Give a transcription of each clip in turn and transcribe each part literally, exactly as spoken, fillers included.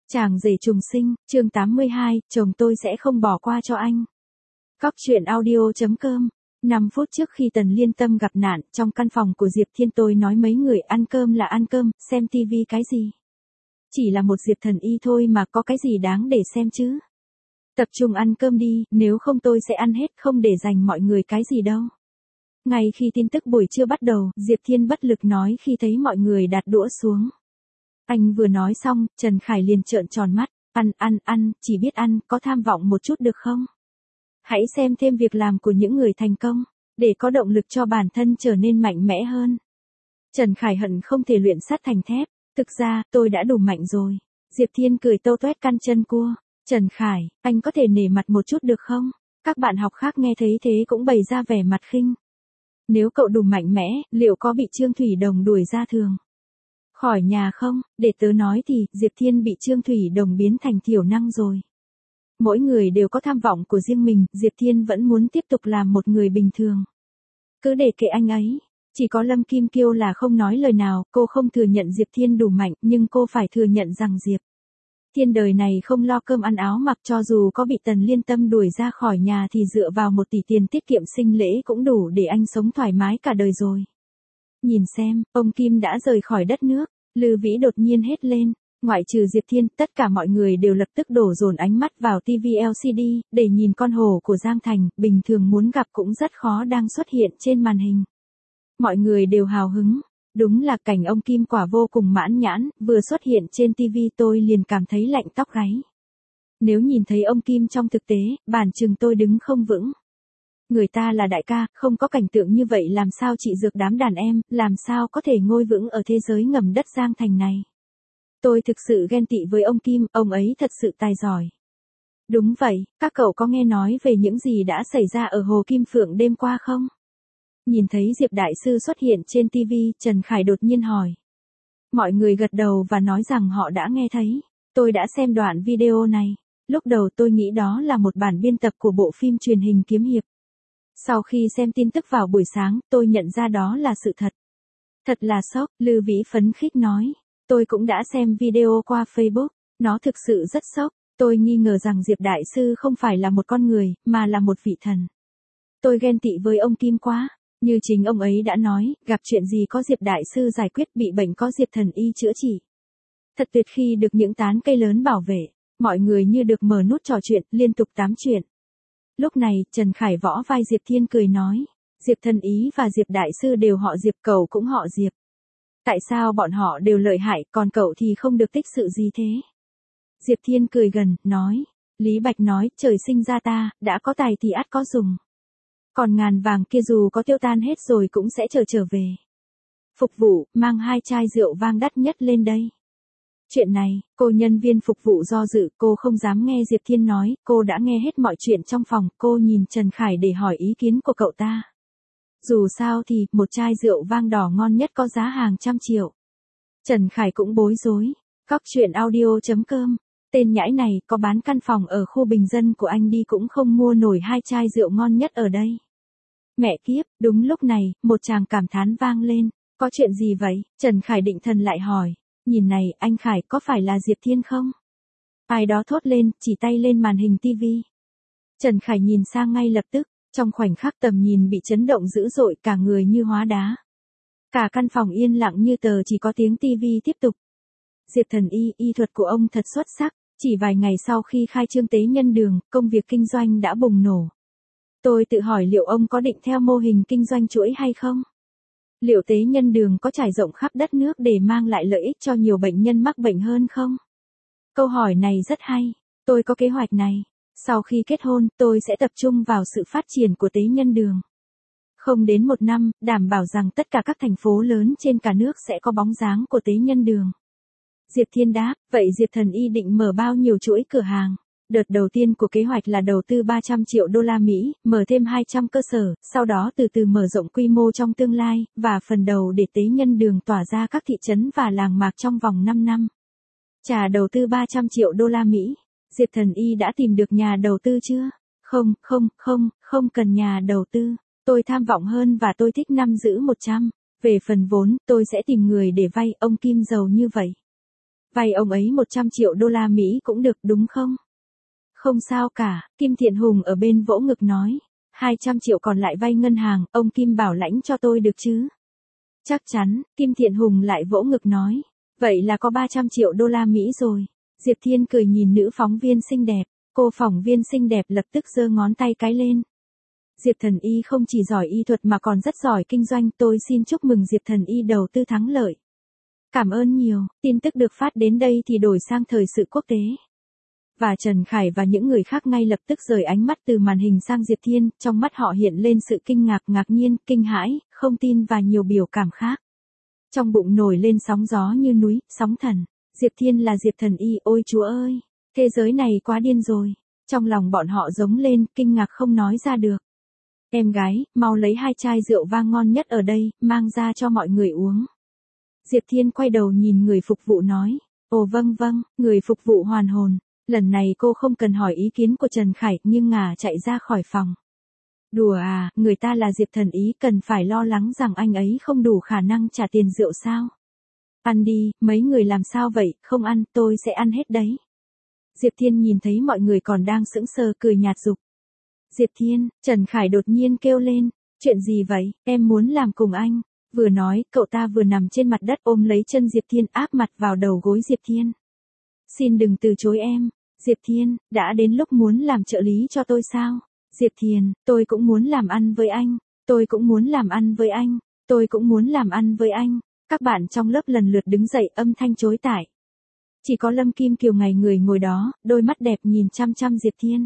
Chàng rể trùng sinh, chương tám mươi hai, chồng tôi sẽ không bỏ qua cho anh. Cóc truyện audio chấm com. năm phút trước khi Tần Liên Tâm gặp nạn, trong căn phòng của Diệp Thiên tôi nói mấy người ăn cơm là ăn cơm, xem tivi cái gì. Chỉ là một Diệp Thần Y thôi mà có cái gì đáng để xem chứ. Tập trung ăn cơm đi, nếu không tôi sẽ ăn hết, không để dành mọi người cái gì đâu. Ngay khi tin tức buổi trưa bắt đầu, Diệp Thiên bất lực nói khi thấy mọi người đặt đũa xuống. Anh vừa nói xong, Trần Khải liền trợn tròn mắt, ăn, ăn, ăn, chỉ biết ăn, có tham vọng một chút được không? Hãy xem thêm việc làm của những người thành công, để có động lực cho bản thân trở nên mạnh mẽ hơn. Trần Khải hận không thể luyện sắt thành thép, thực ra, tôi đã đủ mạnh rồi. Diệp Thiên cười tô toét căn chân cua, Trần Khải, anh có thể nể mặt một chút được không? Các bạn học khác nghe thấy thế cũng bày ra vẻ mặt khinh. Nếu cậu đủ mạnh mẽ, liệu có bị Trương Thủy Đồng đuổi ra trường khỏi nhà không? Để tớ nói thì, Diệp Thiên bị Trương Thủy Đồng biến thành thiểu năng rồi. Mỗi người đều có tham vọng của riêng mình, Diệp Thiên vẫn muốn tiếp tục làm một người bình thường. Cứ để kệ anh ấy. Chỉ có Lâm Kim Kiêu là không nói lời nào, cô không thừa nhận Diệp Thiên đủ mạnh, nhưng cô phải thừa nhận rằng Diệp Thiên đời này không lo cơm ăn áo mặc, cho dù có bị Tần Liên Tâm đuổi ra khỏi nhà thì dựa vào một tỷ tiền tiết kiệm sinh lễ cũng đủ để anh sống thoải mái cả đời rồi. Nhìn xem, ông Kim đã rời khỏi đất nước, Lư Vĩ đột nhiên hét lên, ngoại trừ Diệp Thiên, tất cả mọi người đều lập tức đổ dồn ánh mắt vào ti vi lờ xê đê, để nhìn con hổ của Giang Thành, bình thường muốn gặp cũng rất khó đang xuất hiện trên màn hình. Mọi người đều hào hứng, đúng là cảnh ông Kim quả vô cùng mãn nhãn, vừa xuất hiện trên ti vi tôi liền cảm thấy lạnh tóc gáy. Nếu nhìn thấy ông Kim trong thực tế, bản chừng tôi đứng không vững. Người ta là đại ca, không có cảnh tượng như vậy làm sao trị dược đám đàn em, làm sao có thể ngôi vững ở thế giới ngầm đất Giang Thành này. Tôi thực sự ghen tị với ông Kim, ông ấy thật sự tài giỏi. Đúng vậy, các cậu có nghe nói về những gì đã xảy ra ở Hồ Kim Phượng đêm qua không? Nhìn thấy Diệp Đại Sư xuất hiện trên ti vi, Trần Khải đột nhiên hỏi. Mọi người gật đầu và nói rằng họ đã nghe thấy. Tôi đã xem đoạn video này. Lúc đầu tôi nghĩ đó là một bản biên tập của bộ phim truyền hình kiếm hiệp. Sau khi xem tin tức vào buổi sáng, tôi nhận ra đó là sự thật. Thật là sốc, Lư Vĩ phấn khích nói. Tôi cũng đã xem video qua Facebook, nó thực sự rất sốc. Tôi nghi ngờ rằng Diệp Đại Sư không phải là một con người, mà là một vị thần. Tôi ghen tị với ông Kim quá. Như chính ông ấy đã nói, gặp chuyện gì có Diệp Đại Sư giải quyết, bị bệnh có Diệp Thần Y chữa trị. Thật tuyệt khi được những tán cây lớn bảo vệ, mọi người như được mở nút trò chuyện, liên tục tám chuyện. Lúc này, Trần Khải võ vai Diệp Thiên cười nói, Diệp Thần Y và Diệp Đại Sư đều họ Diệp, cậu cũng họ Diệp. Tại sao bọn họ đều lợi hại, còn cậu thì không được tích sự gì thế? Diệp Thiên cười gần, nói, Lý Bạch nói, trời sinh ra ta, đã có tài thì ắt có dùng. Còn ngàn vàng kia dù có tiêu tan hết rồi cũng sẽ trở trở về. Phục vụ, mang hai chai rượu vang đắt nhất lên đây. Chuyện này, cô nhân viên phục vụ do dự, cô không dám nghe Diệp Thiên nói, cô đã nghe hết mọi chuyện trong phòng, cô nhìn Trần Khải để hỏi ý kiến của cậu ta. Dù sao thì, một chai rượu vang đỏ ngon nhất có giá hàng trăm triệu. Trần Khải cũng bối rối. Cóc truyện audio chấm com. Tên nhãi này, có bán căn phòng ở khu bình dân của anh đi cũng không mua nổi hai chai rượu ngon nhất ở đây. Mẹ kiếp, đúng lúc này, một tràng cảm thán vang lên. Có chuyện gì vậy? Trần Khải định thần lại hỏi. Nhìn này, anh Khải, có phải là Diệp Thiên không? Ai đó thốt lên, chỉ tay lên màn hình ti vi. Trần Khải nhìn sang ngay lập tức, trong khoảnh khắc tầm nhìn bị chấn động dữ dội, cả người như hóa đá. Cả căn phòng yên lặng như tờ, chỉ có tiếng ti vi tiếp tục. Diệp Thần Y, y thuật của ông thật xuất sắc, chỉ vài ngày sau khi khai trương tế nhân đường, công việc kinh doanh đã bùng nổ. Tôi tự hỏi liệu ông có định theo mô hình kinh doanh chuỗi hay không? Liệu tế nhân đường có trải rộng khắp đất nước để mang lại lợi ích cho nhiều bệnh nhân mắc bệnh hơn không? Câu hỏi này rất hay, tôi có kế hoạch này. Sau khi kết hôn, tôi sẽ tập trung vào sự phát triển của tế nhân đường. Không đến một năm, đảm bảo rằng tất cả các thành phố lớn trên cả nước sẽ có bóng dáng của tế nhân đường. Diệp Thiên đáp, vậy Diệp Thần Y định mở bao nhiêu chuỗi cửa hàng? Đợt đầu tiên của kế hoạch là đầu tư ba trăm triệu đô la Mỹ, mở thêm hai trăm cơ sở, sau đó từ từ mở rộng quy mô trong tương lai, và phần đầu để tế nhân đường tỏa ra các thị trấn và làng mạc trong vòng năm năm. Trả đầu tư ba trăm triệu đô la Mỹ. Diệp Thần Y đã tìm được nhà đầu tư chưa? Không, không, không, không cần nhà đầu tư. Tôi tham vọng hơn và tôi thích năm giữ một trăm. Về phần vốn, tôi sẽ tìm người để vay, ông Kim giàu như vậy. Vay ông ấy một trăm triệu đô la Mỹ cũng được đúng không? Không sao cả, Kim Thiện Hùng ở bên vỗ ngực nói. hai trăm triệu còn lại vay ngân hàng, ông Kim bảo lãnh cho tôi được chứ? Chắc chắn, Kim Thiện Hùng lại vỗ ngực nói. Vậy là có ba trăm triệu đô la Mỹ rồi. Diệp Thiên cười nhìn nữ phóng viên xinh đẹp. Cô phóng viên xinh đẹp lập tức giơ ngón tay cái lên. Diệp Thần Y không chỉ giỏi y thuật mà còn rất giỏi kinh doanh. Tôi xin chúc mừng Diệp Thần Y đầu tư thắng lợi. Cảm ơn nhiều, tin tức được phát đến đây thì đổi sang thời sự quốc tế. Và Trần Khải và những người khác ngay lập tức rời ánh mắt từ màn hình sang Diệp Thiên, trong mắt họ hiện lên sự kinh ngạc, ngạc nhiên, kinh hãi, không tin và nhiều biểu cảm khác. Trong bụng nổi lên sóng gió như núi, sóng thần. Diệp Thiên là Diệp Thần Y, ôi Chúa ơi, thế giới này quá điên rồi. Trong lòng bọn họ giống lên, kinh ngạc không nói ra được. Em gái, mau lấy hai chai rượu vang ngon nhất ở đây, mang ra cho mọi người uống. Diệp Thiên quay đầu nhìn người phục vụ nói. Ồ vâng vâng, người phục vụ hoàn hồn. Lần này cô không cần hỏi ý kiến của Trần Khải, nhưng ngả chạy ra khỏi phòng. Đùa à, người ta là Diệp Thần Y, cần phải lo lắng rằng anh ấy không đủ khả năng trả tiền rượu sao? Ăn đi, mấy người làm sao vậy, không ăn, tôi sẽ ăn hết đấy. Diệp Thiên nhìn thấy mọi người còn đang sững sờ cười nhạt giục. Diệp Thiên, Trần Khải đột nhiên kêu lên. Chuyện gì vậy, em muốn làm cùng anh. Vừa nói, cậu ta vừa nằm trên mặt đất ôm lấy chân Diệp Thiên áp mặt vào đầu gối Diệp Thiên. Xin đừng từ chối em. Diệp Thiên, đã đến lúc muốn làm trợ lý cho tôi sao? Diệp Thiên, tôi cũng muốn làm ăn với anh. Tôi cũng muốn làm ăn với anh. Tôi cũng muốn làm ăn với anh. Các bạn trong lớp lần lượt đứng dậy âm thanh chối tải. Chỉ có Lâm Kim Kiều ngày người ngồi đó, đôi mắt đẹp nhìn chăm chăm Diệp Thiên.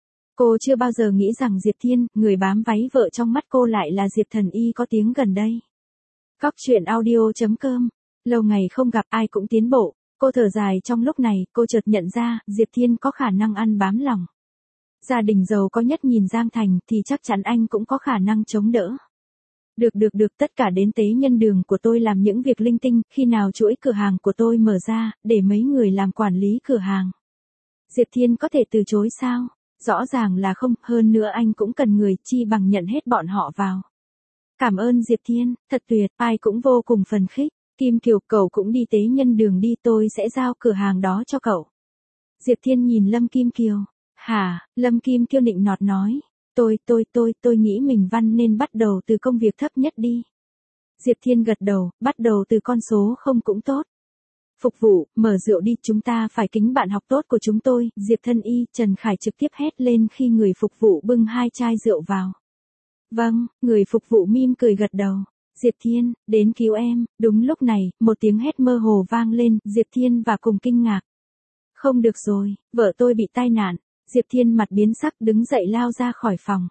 Cô chưa bao giờ nghĩ rằng Diệp Thiên, người bám váy vợ trong mắt cô lại là Diệp Thần Y có tiếng gần đây. Cóc truyện audio chấm com. Lâu ngày không gặp ai cũng tiến bộ. Cô thở dài trong lúc này, cô chợt nhận ra, Diệp Thiên có khả năng ăn bám lòng. Gia đình giàu có nhất nhìn Giang Thành thì chắc chắn anh cũng có khả năng chống đỡ. Được được được, tất cả đến tế nhân đường của tôi làm những việc linh tinh, khi nào chuỗi cửa hàng của tôi mở ra, để mấy người làm quản lý cửa hàng. Diệp Thiên có thể từ chối sao? Rõ ràng là không, hơn nữa anh cũng cần người, chi bằng nhận hết bọn họ vào. Cảm ơn Diệp Thiên, thật tuyệt, ai cũng vô cùng phấn khích. Kim Kiều, cậu cũng đi tế nhân đường đi, tôi sẽ giao cửa hàng đó cho cậu. Diệp Thiên nhìn Lâm Kim Kiều. Hả, Lâm Kim Kiều nịnh nọt nói. Tôi, tôi, tôi, tôi nghĩ mình văn nên bắt đầu từ công việc thấp nhất đi. Diệp Thiên gật đầu, bắt đầu từ con số không cũng tốt. Phục vụ, mở rượu đi, chúng ta phải kính bạn học tốt của chúng tôi. Diệp Thần Y, Trần Khải trực tiếp hét lên khi người phục vụ bưng hai chai rượu vào. Vâng, người phục vụ mỉm cười gật đầu. Diệp Thiên, đến cứu em. Đúng lúc này, một tiếng hét mơ hồ vang lên, Diệp Thiên và cùng kinh ngạc. Không được rồi, vợ tôi bị tai nạn. Diệp Thiên mặt biến sắc đứng dậy lao ra khỏi phòng.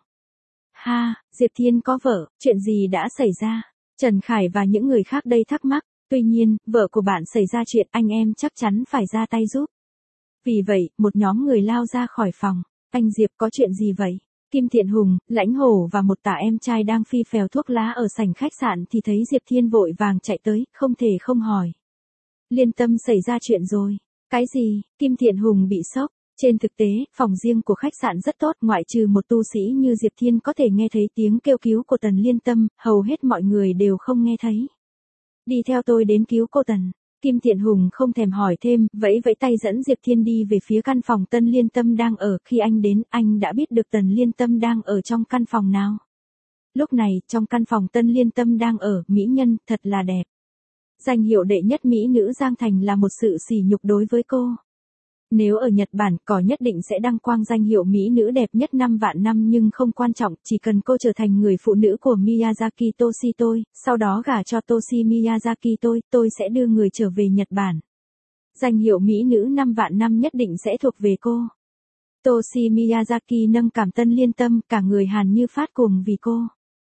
Ha, Diệp Thiên có vợ, chuyện gì đã xảy ra? Trần Khải và những người khác đây thắc mắc. Tuy nhiên, vợ của bạn xảy ra chuyện, anh em chắc chắn phải ra tay giúp. Vì vậy, một nhóm người lao ra khỏi phòng. Anh Diệp, có chuyện gì vậy? Kim Thiện Hùng, Lãnh Hổ và một tả em trai đang phi phèo thuốc lá ở sảnh khách sạn thì thấy Diệp Thiên vội vàng chạy tới, không thể không hỏi. Liên Tâm xảy ra chuyện rồi. Cái gì? Kim Thiện Hùng bị sốc. Trên thực tế, phòng riêng của khách sạn rất tốt, ngoại trừ một tu sĩ như Diệp Thiên có thể nghe thấy tiếng kêu cứu của Tần Liên Tâm, hầu hết mọi người đều không nghe thấy. Đi theo tôi đến cứu cô Tần. Kim Thiện Hùng không thèm hỏi thêm, vẫy vẫy tay dẫn Diệp Thiên đi về phía căn phòng Tân Liên Tâm đang ở. Khi anh đến, anh đã biết được Tần Liên Tâm đang ở trong căn phòng nào. Lúc này, trong căn phòng Tân Liên Tâm đang ở, mỹ nhân, thật là đẹp. Danh hiệu đệ nhất mỹ nữ Giang Thành là một sự sỉ nhục đối với cô. Nếu ở Nhật Bản, cỏ nhất định sẽ đăng quang danh hiệu mỹ nữ đẹp nhất năm vạn năm, nhưng không quan trọng, chỉ cần cô trở thành người phụ nữ của Miyazaki Toshi tôi, sau đó gả cho Toshi Miyazaki tôi, tôi sẽ đưa người trở về Nhật Bản. Danh hiệu mỹ nữ năm vạn năm nhất định sẽ thuộc về cô. Toshi Miyazaki nâng cảm Tân Liên Tâm, cả người Hàn như phát cuồng vì cô.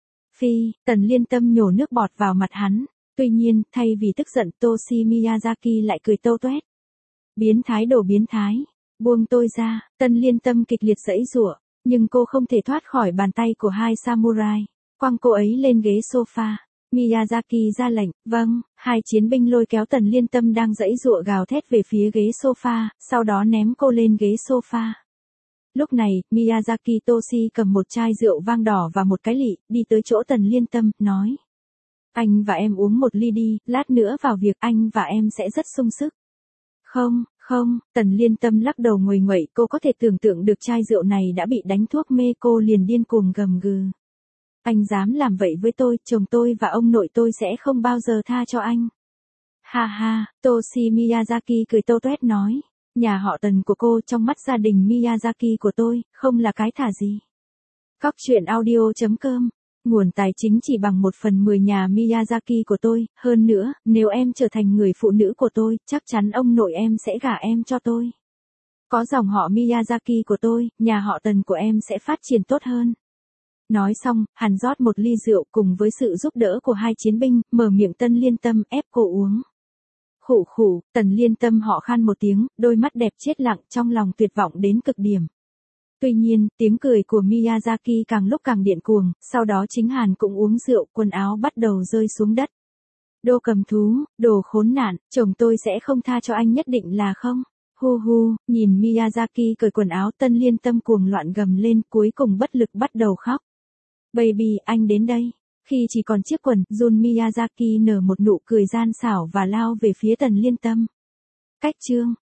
Phi, Tần Liên Tâm nhổ nước bọt vào mặt hắn. Tuy nhiên, thay vì tức giận, Toshi Miyazaki lại cười tâu tuét. Biến thái đồ biến thái. Buông tôi ra. Tân Liên Tâm kịch liệt giãy giụa, nhưng cô không thể thoát khỏi bàn tay của hai samurai. Quăng cô ấy lên ghế sofa. Miyazaki ra lệnh. Vâng. Hai chiến binh lôi kéo Tần Liên Tâm đang giãy giụa gào thét về phía ghế sofa, sau đó ném cô lên ghế sofa. Lúc này, Miyazaki Toshi cầm một chai rượu vang đỏ và một cái lị, đi tới chỗ Tần Liên Tâm, nói. Anh và em uống một ly đi, lát nữa vào việc anh và em sẽ rất sung sức. Không, không, Tần Liên Tâm lắc đầu nguầy nguậy, cô có thể tưởng tượng được chai rượu này đã bị đánh thuốc mê, cô liền điên cuồng gầm gừ. Anh dám làm vậy với tôi, chồng tôi và ông nội tôi sẽ không bao giờ tha cho anh. Ha ha, Toshi Miyazaki cười tô toét nói. Nhà họ Tần của cô trong mắt gia đình Miyazaki của tôi, không là cái thá gì. Cóc truyện audio chấm com. Nguồn tài chính chỉ bằng một phần mười nhà Miyazaki của tôi, hơn nữa, nếu em trở thành người phụ nữ của tôi, chắc chắn ông nội em sẽ gả em cho tôi. Có dòng họ Miyazaki của tôi, nhà họ Tần của em sẽ phát triển tốt hơn. Nói xong, hắn rót một ly rượu cùng với sự giúp đỡ của hai chiến binh, mở miệng Tần Liên Tâm ép cô uống. Khủ khủ, Tần Liên Tâm họ khan một tiếng, đôi mắt đẹp chết lặng, trong lòng tuyệt vọng đến cực điểm. Tuy nhiên, tiếng cười của Miyazaki càng lúc càng điên cuồng, sau đó chính Hàn cũng uống rượu, quần áo bắt đầu rơi xuống đất. Đồ cầm thú, đồ khốn nạn, chồng tôi sẽ không tha cho anh nhất định là không? Hu hu, nhìn Miyazaki cởi quần áo, Tần Liên Tâm cuồng loạn gầm lên, cuối cùng bất lực bắt đầu khóc. Baby, anh đến đây. Khi chỉ còn chiếc quần, Jun Miyazaki nở một nụ cười gian xảo và lao về phía Tần Liên Tâm. Cách chương